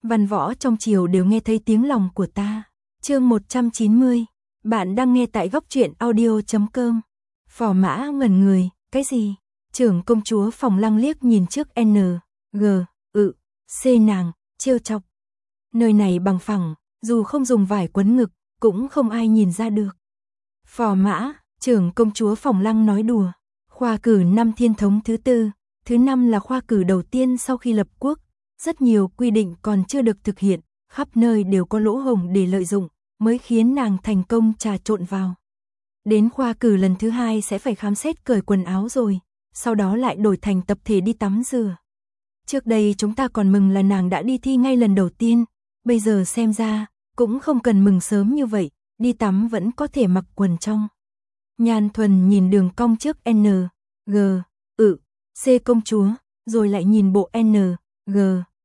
Văn võ trong triều đều nghe thấy tiếng lòng của ta. Chương 190. Bạn đang nghe tại góc truyện audio.com. Phò Mã ngẩn người, cái gì? Trưởng công chúa Phòng Lăng liếc nhìn trước N, G, C nàng, trêu chọc. Nơi này bằng phẳng, dù không dùng vải quấn ngực, cũng không ai nhìn ra được. Phò Mã, trưởng công chúa Phòng Lăng nói đùa. Khoa cử năm thiên thống thứ tư, thứ năm là khoa cử đầu tiên sau khi lập quốc. Rất nhiều quy định còn chưa được thực hiện, khắp nơi đều có lỗ hổng để lợi dụng, mới khiến nàng thành công trà trộn vào. Đến khoa cử lần thứ hai sẽ phải khám xét cởi quần áo rồi, sau đó lại đổi thành tập thể đi tắm rửa. Trước đây chúng ta còn mừng là nàng đã đi thi ngay lần đầu tiên, bây giờ xem ra, cũng không cần mừng sớm như vậy, đi tắm vẫn có thể mặc quần trong. Nhan Thuần nhìn đường cong trước N, G, C công chúa, rồi lại nhìn bộ N, G,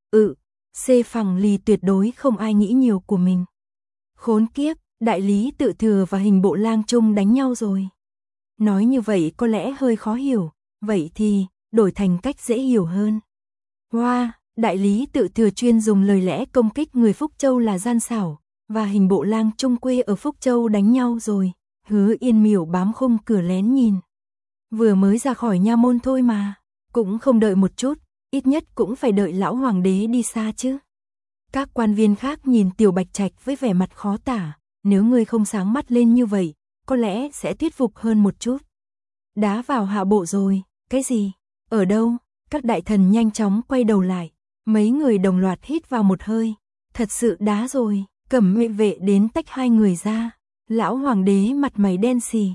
C phẳng lì tuyệt đối không ai nghĩ nhiều của mình. Khốn kiếp, đại lý Tự Thừa và Hình Bộ Lang Trung đánh nhau rồi. Nói như vậy có lẽ hơi khó hiểu, vậy thì đổi thành cách dễ hiểu hơn. Hoa, đại lý Tự Thừa chuyên dùng lời lẽ công kích người Phúc Châu là gian xảo, và Hình Bộ Lang Trung quê ở Phúc Châu đánh nhau rồi. Hứa Yên Miểu bám khung cửa lén nhìn. Vừa mới ra khỏi nha môn thôi mà, cũng không đợi một chút, ít nhất cũng phải đợi lão hoàng đế đi xa chứ. Các quan viên khác nhìn Tiểu Bạch Trạch với vẻ mặt khó tả, nếu ngươi không sáng mắt lên như vậy, có lẽ sẽ thuyết phục hơn một chút. Đá vào hạ bộ rồi, cái gì? Ở đâu? Các đại thần nhanh chóng quay đầu lại, mấy người đồng loạt hít vào một hơi, thật sự đá rồi, Cẩm Vệ vệ đến tách hai người ra. Lão hoàng đế mặt mày đen xì,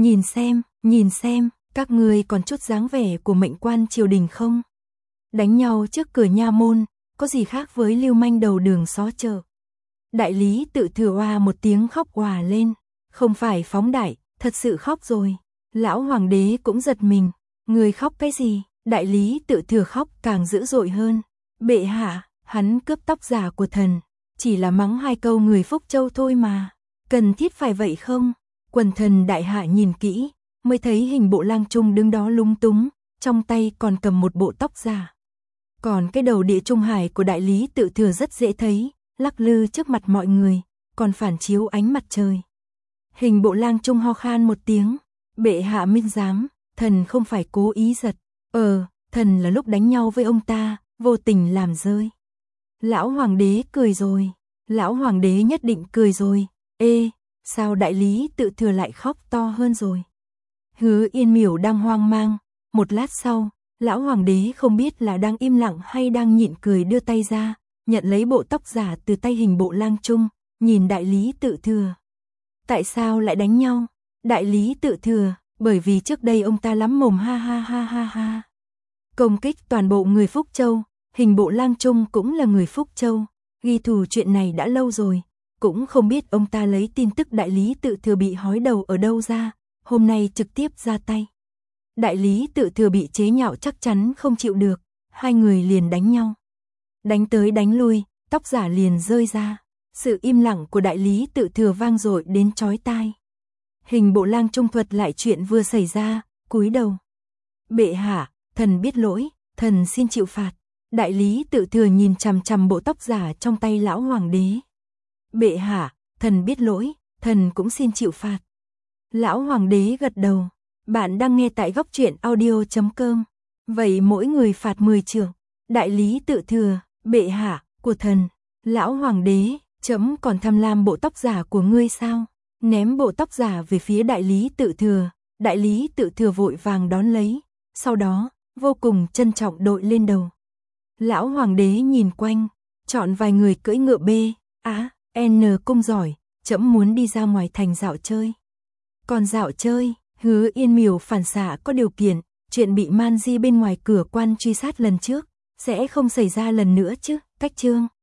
nhìn xem, các ngươi còn chút dáng vẻ của mệnh quan triều đình không? Đánh nhau trước cửa nha môn, có gì khác với lưu manh đầu đường xó chợ. Đại lý Tự Thừa oa một tiếng khóc òa lên, không phải phóng đại, thật sự khóc rồi. Lão hoàng đế cũng giật mình, người khóc cái gì? Đại lý Tự Thừa khóc càng dữ dội hơn. Bệ hạ, hắn cướp tóc giả của thần, chỉ là mắng hai câu người Phúc Châu thôi mà. Cần thiết phải vậy không? Quần thần đại hạ nhìn kỹ, mới thấy Hình Bộ Lang Trung đứng đó lúng túng, trong tay còn cầm một bộ tóc giả. Còn cái đầu Địa Trung Hải của đại lý Tự Thừa rất dễ thấy, lắc lư trước mặt mọi người, còn phản chiếu ánh mặt trời. Hình Bộ Lang Trung ho khan một tiếng, bệ hạ minh giám, thần không phải cố ý giật, thần là lúc đánh nhau với ông ta, vô tình làm rơi. Lão hoàng đế cười rồi, lão hoàng đế nhất định cười rồi. Sao đại lý Tự Thừa lại khóc to hơn rồi? Hứa Yên Miểu đang hoang mang, một lát sau, lão hoàng đế không biết là đang im lặng hay đang nhịn cười đưa tay ra, nhận lấy bộ tóc giả từ tay Hình Bộ Lang Trung, nhìn đại lý Tự Thừa. Tại sao lại đánh nhau? Đại lý Tự Thừa, bởi vì trước đây ông ta lắm mồm ha ha ha ha ha. Công kích toàn bộ người Phúc Châu, Hình Bộ Lang Trung cũng là người Phúc Châu, ghi thù chuyện này đã lâu rồi. Cũng không biết ông ta lấy tin tức đại lý Tự Thừa bị hói đầu ở đâu ra, hôm nay trực tiếp ra tay. Đại lý Tự Thừa bị chế nhạo chắc chắn không chịu được, hai người liền đánh nhau. Đánh tới đánh lui, tóc giả liền rơi ra, sự im lặng của đại lý Tự Thừa vang dội đến chói tai. Hình Bộ Lang Trung thuật lại chuyện vừa xảy ra, cúi đầu. Bệ hạ, thần biết lỗi, thần xin chịu phạt. Đại lý Tự Thừa nhìn chằm chằm bộ tóc giả trong tay lão hoàng đế. Bệ hạ, thần biết lỗi, thần cũng xin chịu phạt. Lão hoàng đế gật đầu. Bạn đang nghe tại góc truyện audio.com. Vậy mỗi người phạt 10 trượng. Đại lý Tự Thừa, bệ hạ, của thần. Lão hoàng đế, chấm còn tham lam bộ tóc giả của ngươi sao? Ném bộ tóc giả về phía đại lý Tự Thừa. Đại lý Tự Thừa vội vàng đón lấy. Sau đó, vô cùng trân trọng đội lên đầu. Lão hoàng đế nhìn quanh, chọn vài người cưỡi ngựa B, N cung giỏi, chấm muốn đi ra ngoài thành dạo chơi. Còn dạo chơi, Hứa Yên Miểu phản xạ có điều kiện, chuyện bị man di bên ngoài cửa quan truy sát lần trước, sẽ không xảy ra lần nữa chứ, cách chương.